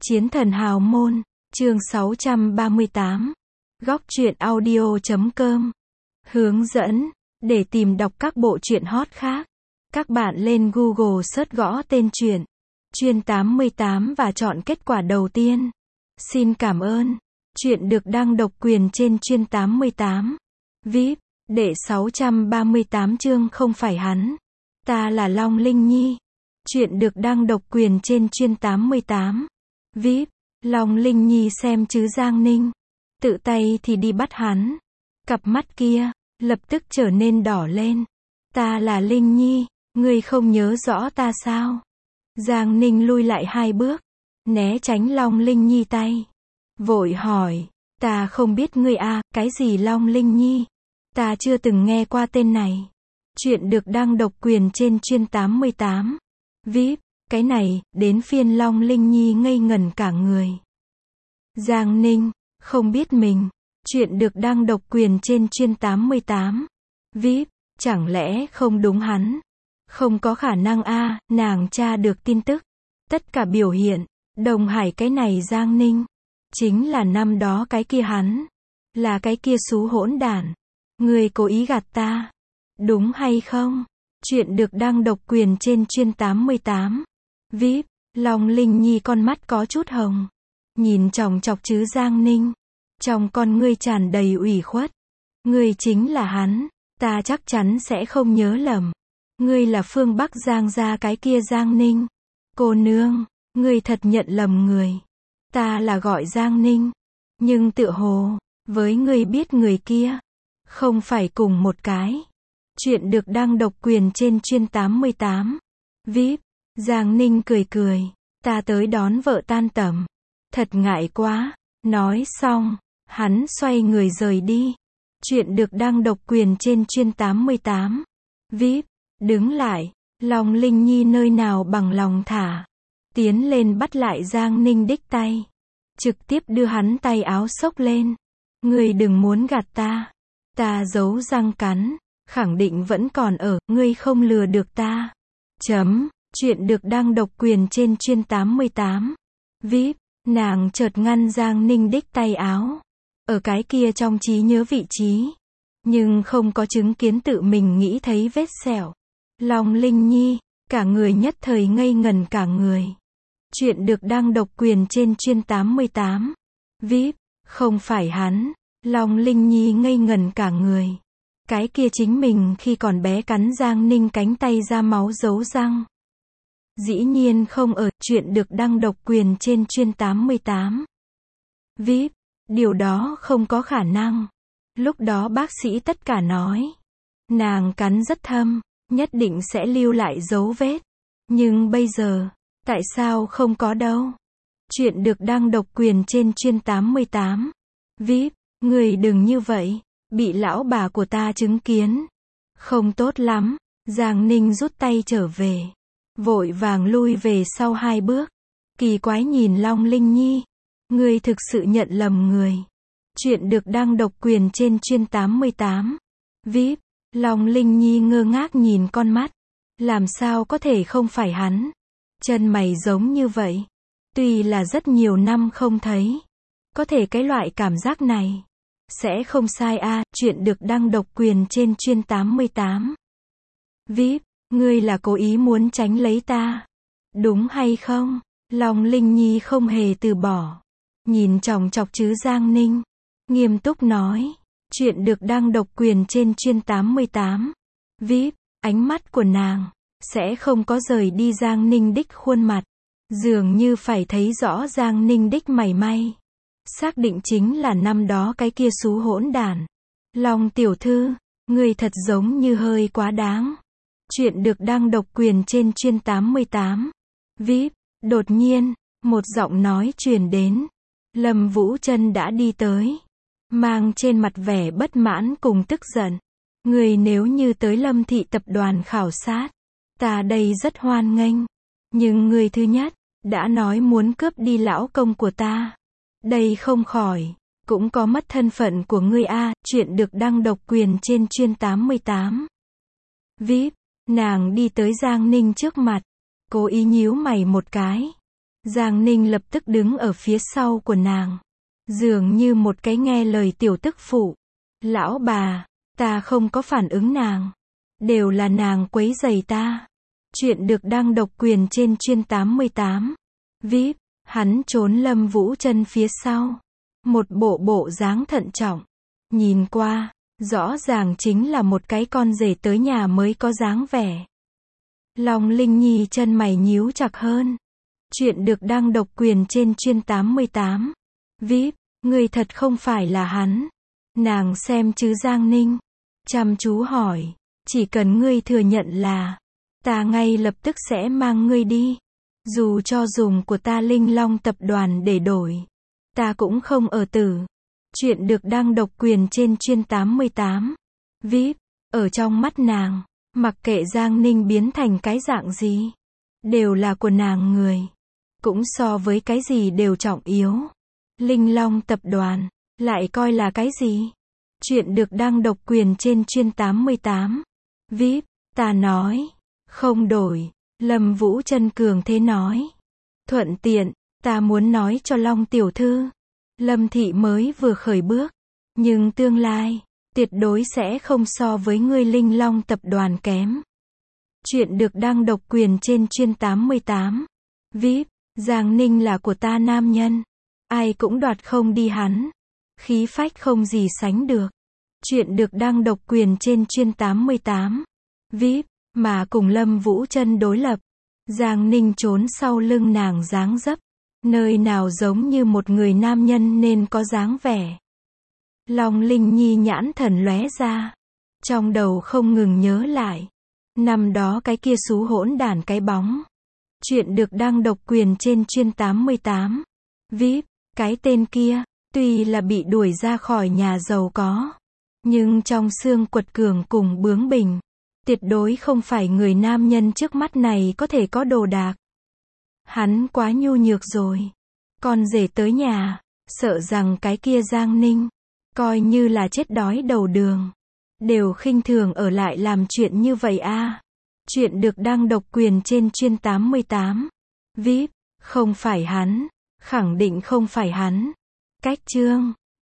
Chiến thần hào môn, chương 638. Góc truyện audio.com. Hướng dẫn, để tìm đọc các bộ truyện hot khác. Các bạn lên Google search gõ tên truyện Chuyên 88 và chọn kết quả đầu tiên. Xin cảm ơn. Truyện được đăng độc quyền trên Chuyên 88. VIP, đệ 638 chương không phải hắn. Ta là Long Linh Nhi. Truyện được đăng độc quyền trên Chuyên 88. VIP, Long Linh Nhi xem chứ Giang Ninh. Tự tay thì đi bắt hắn. Cặp mắt kia, lập tức trở nên đỏ lên. Ta là Linh Nhi, ngươi không nhớ rõ ta sao? Giang Ninh lui lại 2 bước, né tránh Long Linh Nhi tay. Vội hỏi, ta không biết ngươi à, cái gì Long Linh Nhi? Ta chưa từng nghe qua tên này. Truyện được đăng độc quyền trên Chuyên 88. VIP, cái này, đến phiên Long Linh Nhi ngây ngẩn cả người. Giang Ninh, không biết mình. Truyện được đăng độc quyền trên Chuyên 88. VIP, chẳng lẽ không đúng hắn? Không có khả năng a, nàng tra được tin tức. Tất cả biểu hiện, Đồng Hải cái này Giang Ninh. Chính là năm đó cái kia hắn. Là cái kia xú hỗn đản. Người cố ý gạt ta. Đúng hay không? Truyện được đăng độc quyền trên Chuyên 88. VIP, Long Linh Nhi con mắt có chút hồng. Nhìn chòng chọc chứ Giang Ninh. Trong con ngươi tràn đầy ủy khuất. Ngươi chính là hắn. Ta chắc chắn sẽ không nhớ lầm. Ngươi là phương Bắc Giang gia cái kia Giang Ninh. Cô nương, ngươi thật nhận lầm người. Ta là gọi Giang Ninh. Nhưng tựa hồ, với ngươi biết người kia, không phải cùng một cái. Truyện được đăng độc quyền trên Chuyên 88. VIP, Giang Ninh cười cười. Ta tới đón vợ tan tầm. Thật ngại quá. Nói xong, hắn xoay người rời đi. Truyện được đăng độc quyền trên Chuyên 88. VIP, đứng lại. Long Linh Nhi nơi nào bằng lòng thả. Tiến lên bắt lại Giang Ninh đích tay. Trực tiếp đưa hắn tay áo xốc lên. Ngươi đừng muốn gạt ta. Ta giấu răng cắn. Khẳng định vẫn còn ở, ngươi không lừa được ta. Truyện được đăng độc quyền trên Chuyên 88. VIP, nàng chợt ngăn Giang Ninh đích tay áo. Ở cái kia trong trí nhớ vị trí. Nhưng không có chứng kiến tự mình nghĩ thấy vết sẹo. Long Linh Nhi, cả người nhất thời ngây ngần cả người. Truyện được đăng độc quyền trên Chuyên 88. VIP, không phải hắn. Long Linh Nhi ngây ngần cả người. Cái kia chính mình khi còn bé cắn Giang Ninh cánh tay ra máu dấu răng. Dĩ nhiên không ở. Truyện được đăng độc quyền trên Chuyên 88. VIP, điều đó không có khả năng. Lúc đó bác sĩ tất cả nói. Nàng cắn rất thâm, nhất định sẽ lưu lại dấu vết. Nhưng bây giờ, tại sao không có đâu? Truyện được đăng độc quyền trên Chuyên 88. VIP, người đừng như vậy. Bị lão bà của ta chứng kiến. Không tốt lắm. Giang Ninh rút tay trở về. Vội vàng lui về sau 2 bước. Kỳ quái nhìn Long Linh Nhi. Ngươi thực sự nhận lầm người. Truyện được đăng độc quyền trên Chuyên 88. VIP, Long Linh Nhi ngơ ngác nhìn con mắt. Làm sao có thể không phải hắn? Chân mày giống như vậy. Tuy là rất nhiều năm không thấy. Có thể cái loại cảm giác này sẽ không sai a. Truyện được đăng độc quyền trên Chuyên 88. VIP, ngươi là cố ý muốn tránh lấy ta. Đúng hay không? Long Linh Nhi không hề từ bỏ. Nhìn chòng chọc chứ Giang Ninh. Nghiêm túc nói. Truyện được đăng độc quyền trên Chuyên 88. VIP, ánh mắt của nàng sẽ không có rời đi Giang Ninh đích khuôn mặt. Dường như phải thấy rõ Giang Ninh đích mày may. Xác định chính là năm đó cái kia xú hỗn đản. Long tiểu thư, người thật giống như hơi quá đáng. Truyện được đăng độc quyền trên Chuyên 88. VIP, đột nhiên, một giọng nói truyền đến. Lâm Vũ Trân đã đi tới. Mang trên mặt vẻ bất mãn cùng tức giận. Người nếu như tới Lâm thị tập đoàn khảo sát. Ta đây rất hoan nghênh. Nhưng người thứ nhất, đã nói muốn cướp đi lão công của ta. Đây không khỏi, cũng có mất thân phận của ngươi a. Truyện được đăng độc quyền trên Chuyên 88. VIP, nàng đi tới Giang Ninh trước mặt. Cố ý nhíu mày một cái. Giang Ninh lập tức đứng ở phía sau của nàng. Dường như một cái nghe lời tiểu tức phụ. Lão bà, ta không có phản ứng nàng. Đều là nàng quấy rầy ta. Chuyện được đăng độc quyền trên chuyên 88. VIP, hắn trốn Lâm Vũ Trân phía sau. Một bộ dáng thận trọng. Nhìn qua, rõ ràng chính là một cái con rể tới nhà mới có dáng vẻ. Long Linh Nhi chân mày nhíu chặt hơn. Chuyện được đăng độc quyền trên chuyên 88. VIP, người thật không phải là hắn. Nàng xem chứ Giang Ninh. Chăm chú hỏi, chỉ cần ngươi thừa nhận là, ta ngay lập tức sẽ mang ngươi đi. Dù cho dùng của ta Linh Long tập đoàn để đổi, ta cũng không ở tử. Chuyện được đăng độc quyền trên chuyên 88. VIP, ở trong mắt nàng, mặc kệ Giang Ninh biến thành cái dạng gì, đều là của nàng người. Cũng so với cái gì đều trọng yếu. Linh Long tập đoàn, lại coi là cái gì? Chuyện được đăng độc quyền trên chuyên 88. VIP, ta nói, không đổi. Lâm Vũ Trân cường thế nói. Thuận tiện, ta muốn nói cho Long tiểu thư. Lâm thị mới vừa khởi bước, nhưng tương lai, tuyệt đối sẽ không so với ngươi Linh Long tập đoàn kém. Chuyện được đăng độc quyền trên chuyên 88. VIP, Giang Ninh là của ta nam nhân. Ai cũng đoạt không đi hắn. Khí phách không gì sánh được. Chuyện được đăng độc quyền trên chuyên 88. VIP, mà cùng Lâm Vũ Trân đối lập. Giang Ninh trốn sau lưng nàng dáng dấp. Nơi nào giống như một người nam nhân nên có dáng vẻ. Long Linh Nhi nhãn thần lóe ra. Trong đầu không ngừng nhớ lại. Năm đó cái kia xú hỗn đản cái bóng. Chuyện được đăng độc quyền trên chuyên 88. VIP, cái tên kia, tuy là bị đuổi ra khỏi nhà giàu có, nhưng trong xương quật cường cùng bướng bỉnh, tuyệt đối không phải người nam nhân trước mắt này có thể có đồ đạc. Hắn quá nhu nhược rồi. Con rể tới nhà, sợ rằng cái kia Giang Ninh, coi như là chết đói đầu đường, đều khinh thường ở lại làm chuyện như vậy a. Chuyện được đăng độc quyền trên chuyên 88. VIP, không phải hắn, khẳng định không phải hắn. Cách chương